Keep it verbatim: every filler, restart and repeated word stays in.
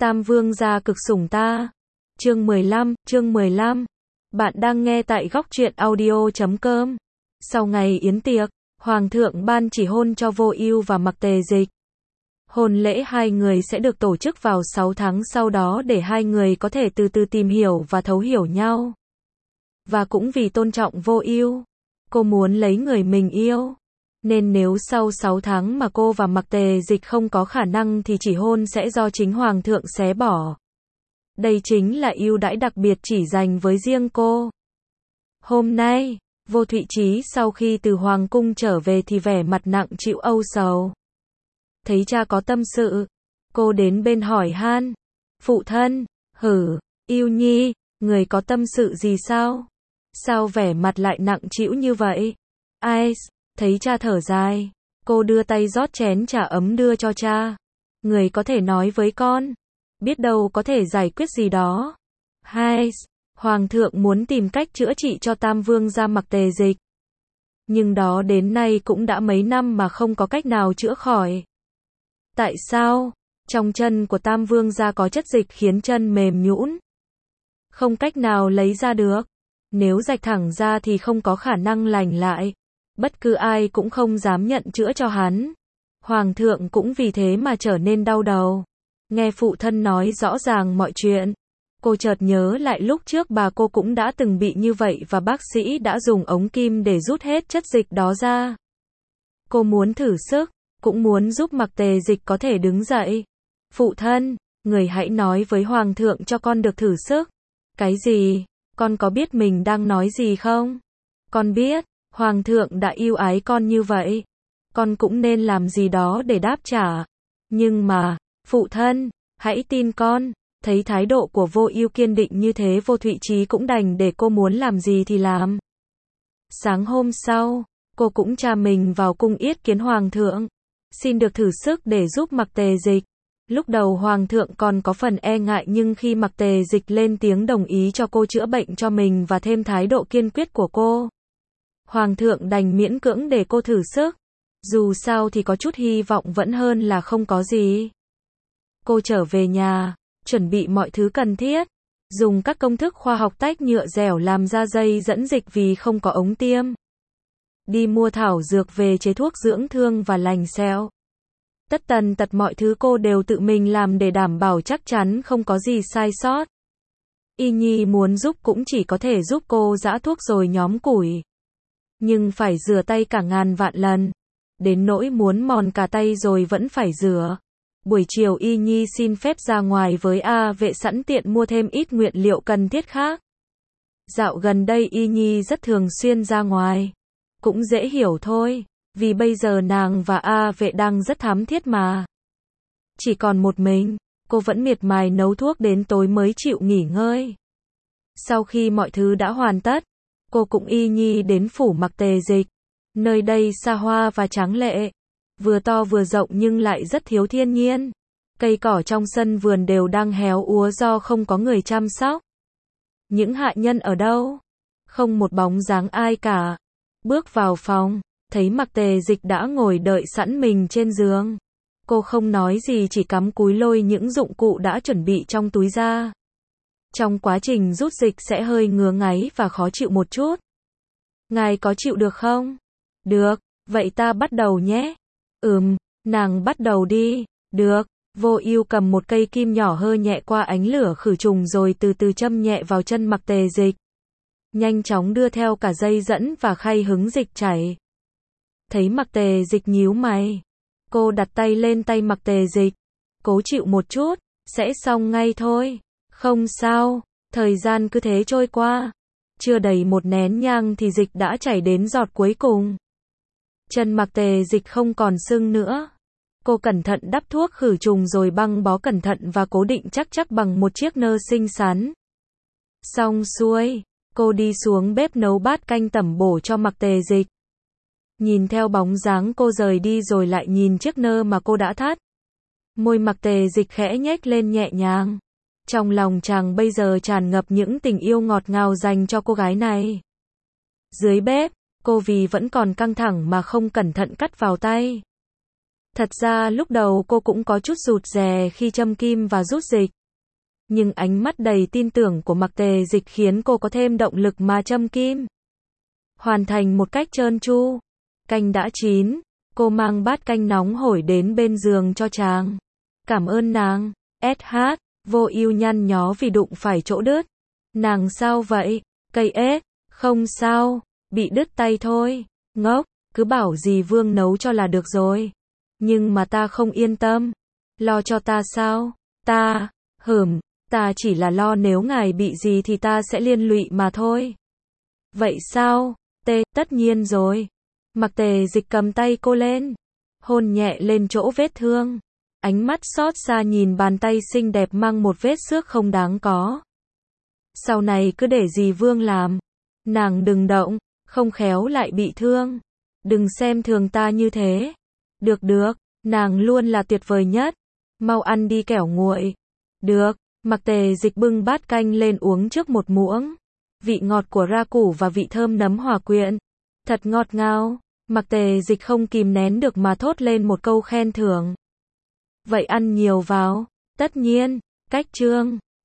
Tam vương gia cực sủng ta. Chương mười lăm, chương mười lăm. Bạn đang nghe tại góc truyện audio chấm com. Sau ngày yến tiệc, Hoàng thượng ban chỉ hôn cho Vô Ưu và Mặc Tề Dịch. Hôn lễ hai người sẽ được tổ chức vào sáu tháng sau đó để hai người có thể từ từ tìm hiểu và thấu hiểu nhau. Và cũng vì tôn trọng Vô Ưu, cô muốn lấy người mình yêu. Nên nếu sau sáu tháng mà cô và Mặc Tề Dịch không có khả năng thì chỉ hôn sẽ do chính Hoàng thượng xé bỏ. Đây chính là ưu đãi đặc biệt chỉ dành với riêng cô. Hôm nay, Vô Thụy Trí sau khi từ Hoàng cung trở về thì vẻ mặt nặng trĩu âu sầu. Thấy cha có tâm sự, cô đến bên hỏi han. Phụ thân, hử, Ưu Nhi, người có tâm sự gì sao? Sao vẻ mặt lại nặng trĩu như vậy? Ai? Thấy cha thở dài, cô đưa tay rót chén trà ấm đưa cho cha. Người có thể nói với con, biết đâu có thể giải quyết gì đó. Hai, Hoàng thượng muốn tìm cách chữa trị cho Tam vương gia Mặc Tề Dịch. Nhưng đó đến nay cũng đã mấy năm mà không có cách nào chữa khỏi. Tại sao? Trong chân của Tam vương gia có chất dịch khiến chân mềm nhũn, không cách nào lấy ra được. Nếu rạch thẳng ra thì không có khả năng lành lại. Bất cứ ai cũng không dám nhận chữa cho hắn. Hoàng thượng cũng vì thế mà trở nên đau đầu. Nghe phụ thân nói rõ ràng mọi chuyện, cô chợt nhớ lại lúc trước bà cô cũng đã từng bị như vậy và bác sĩ đã dùng ống kim để rút hết chất dịch đó ra. Cô muốn thử sức, cũng muốn giúp Mặc Tề Dịch có thể đứng dậy. Phụ thân, người hãy nói với Hoàng thượng cho con được thử sức. Cái gì? Con có biết mình đang nói gì không? Con biết. Hoàng thượng đã yêu ái con như vậy, con cũng nên làm gì đó để đáp trả. Nhưng mà, phụ thân, hãy tin con. Thấy thái độ của Vô Ưu kiên định như thế, Vô Thụy Trí cũng đành để cô muốn làm gì thì làm. Sáng hôm sau, cô cũng tra mình vào cung yết kiến Hoàng thượng, xin được thử sức để giúp Mặc Tề Dịch. Lúc đầu Hoàng thượng còn có phần e ngại, nhưng khi Mặc Tề Dịch lên tiếng đồng ý cho cô chữa bệnh cho mình và thêm thái độ kiên quyết của cô, Hoàng thượng đành miễn cưỡng để cô thử sức. Dù sao thì có chút hy vọng vẫn hơn là không có gì. Cô trở về nhà, chuẩn bị mọi thứ cần thiết. Dùng các công thức khoa học tách nhựa dẻo làm ra dây dẫn dịch vì không có ống tiêm. Đi mua thảo dược về chế thuốc dưỡng thương và lành sẹo. Tất tần tật mọi thứ cô đều tự mình làm để đảm bảo chắc chắn không có gì sai sót. Y Nhi muốn giúp cũng chỉ có thể giúp cô giã thuốc rồi nhóm củi. Nhưng phải rửa tay cả ngàn vạn lần. Đến nỗi muốn mòn cả tay rồi vẫn phải rửa. Buổi chiều Y Nhi xin phép ra ngoài với A Vệ sẵn tiện mua thêm ít nguyên liệu cần thiết khác. Dạo gần đây Y Nhi rất thường xuyên ra ngoài. Cũng dễ hiểu thôi, vì bây giờ nàng và A Vệ đang rất thắm thiết mà. Chỉ còn một mình, cô vẫn miệt mài nấu thuốc đến tối mới chịu nghỉ ngơi. Sau khi mọi thứ đã hoàn tất, cô cũng Y Nhi đến phủ Mặc Tề Dịch. Nơi đây xa hoa và tráng lệ, vừa to vừa rộng nhưng lại rất thiếu thiên nhiên. Cây cỏ trong sân vườn đều đang héo úa do không có người chăm sóc. Những hạ nhân ở đâu? Không một bóng dáng ai cả. Bước vào phòng, thấy Mặc Tề Dịch đã ngồi đợi sẵn mình trên giường. Cô không nói gì, chỉ cắm cúi lôi những dụng cụ đã chuẩn bị trong túi ra. Trong quá trình rút dịch sẽ hơi ngứa ngáy và khó chịu một chút. Ngài có chịu được không? Được, vậy ta bắt đầu nhé. Ừm, nàng bắt đầu đi. Được. Vô Ưu cầm một cây kim nhỏ hơ nhẹ qua ánh lửa khử trùng rồi từ từ châm nhẹ vào chân Mặc Tề Dịch. Nhanh chóng đưa theo cả dây dẫn và khay hứng dịch chảy. Thấy Mặc Tề Dịch nhíu mày, cô đặt tay lên tay Mặc Tề Dịch. Cố chịu một chút, sẽ xong ngay thôi. Không sao, thời gian cứ thế trôi qua. Chưa đầy một nén nhang thì dịch đã chảy đến giọt cuối cùng. Chân Mặc Tề Dịch không còn sưng nữa. Cô cẩn thận đắp thuốc khử trùng rồi băng bó cẩn thận và cố định chắc chắc bằng một chiếc nơ xinh xắn. Xong xuôi, cô đi xuống bếp nấu bát canh tẩm bổ cho Mặc Tề Dịch. Nhìn theo bóng dáng cô rời đi rồi lại nhìn chiếc nơ mà cô đã thắt. Môi Mặc Tề Dịch khẽ nhếch lên nhẹ nhàng. Trong lòng chàng bây giờ tràn ngập những tình yêu ngọt ngào dành cho cô gái này. Dưới bếp, cô vì vẫn còn căng thẳng mà không cẩn thận cắt vào tay. Thật ra lúc đầu cô cũng có chút rụt rè khi châm kim và rút dịch. Nhưng ánh mắt đầy tin tưởng của Mạc Tề Dịch khiến cô có thêm động lực mà châm kim. Hoàn thành một cách trơn tru. Canh đã chín, cô mang bát canh nóng hổi đến bên giường cho chàng. Cảm ơn nàng. ét hát, Vô Ưu nhăn nhó vì đụng phải chỗ đứt. Nàng sao vậy? Cây ếch, không sao, bị đứt tay thôi. Ngốc, cứ bảo dì Vương nấu cho là được rồi. Nhưng mà ta không yên tâm. Lo cho ta sao? Ta, hửm, ta chỉ là lo nếu ngài bị gì thì ta sẽ liên lụy mà thôi. Vậy sao? Tê, tất nhiên rồi. Mạc Tề Dịch cầm tay cô lên, hôn nhẹ lên chỗ vết thương. Ánh mắt xót xa nhìn bàn tay xinh đẹp mang một vết xước không đáng có. Sau này cứ để dì Vương làm. Nàng đừng động, không khéo lại bị thương. Đừng xem thường ta như thế. Được được, nàng luôn là tuyệt vời nhất. Mau ăn đi kẻo nguội. Được, Mạc Tề Dịch bưng bát canh lên uống trước một muỗng. Vị ngọt của ra củ và vị thơm nấm hòa quyện. Thật ngọt ngào. Mạc Tề Dịch không kìm nén được mà thốt lên một câu khen thưởng. Vậy ăn nhiều vào. Tất nhiên, cách chương.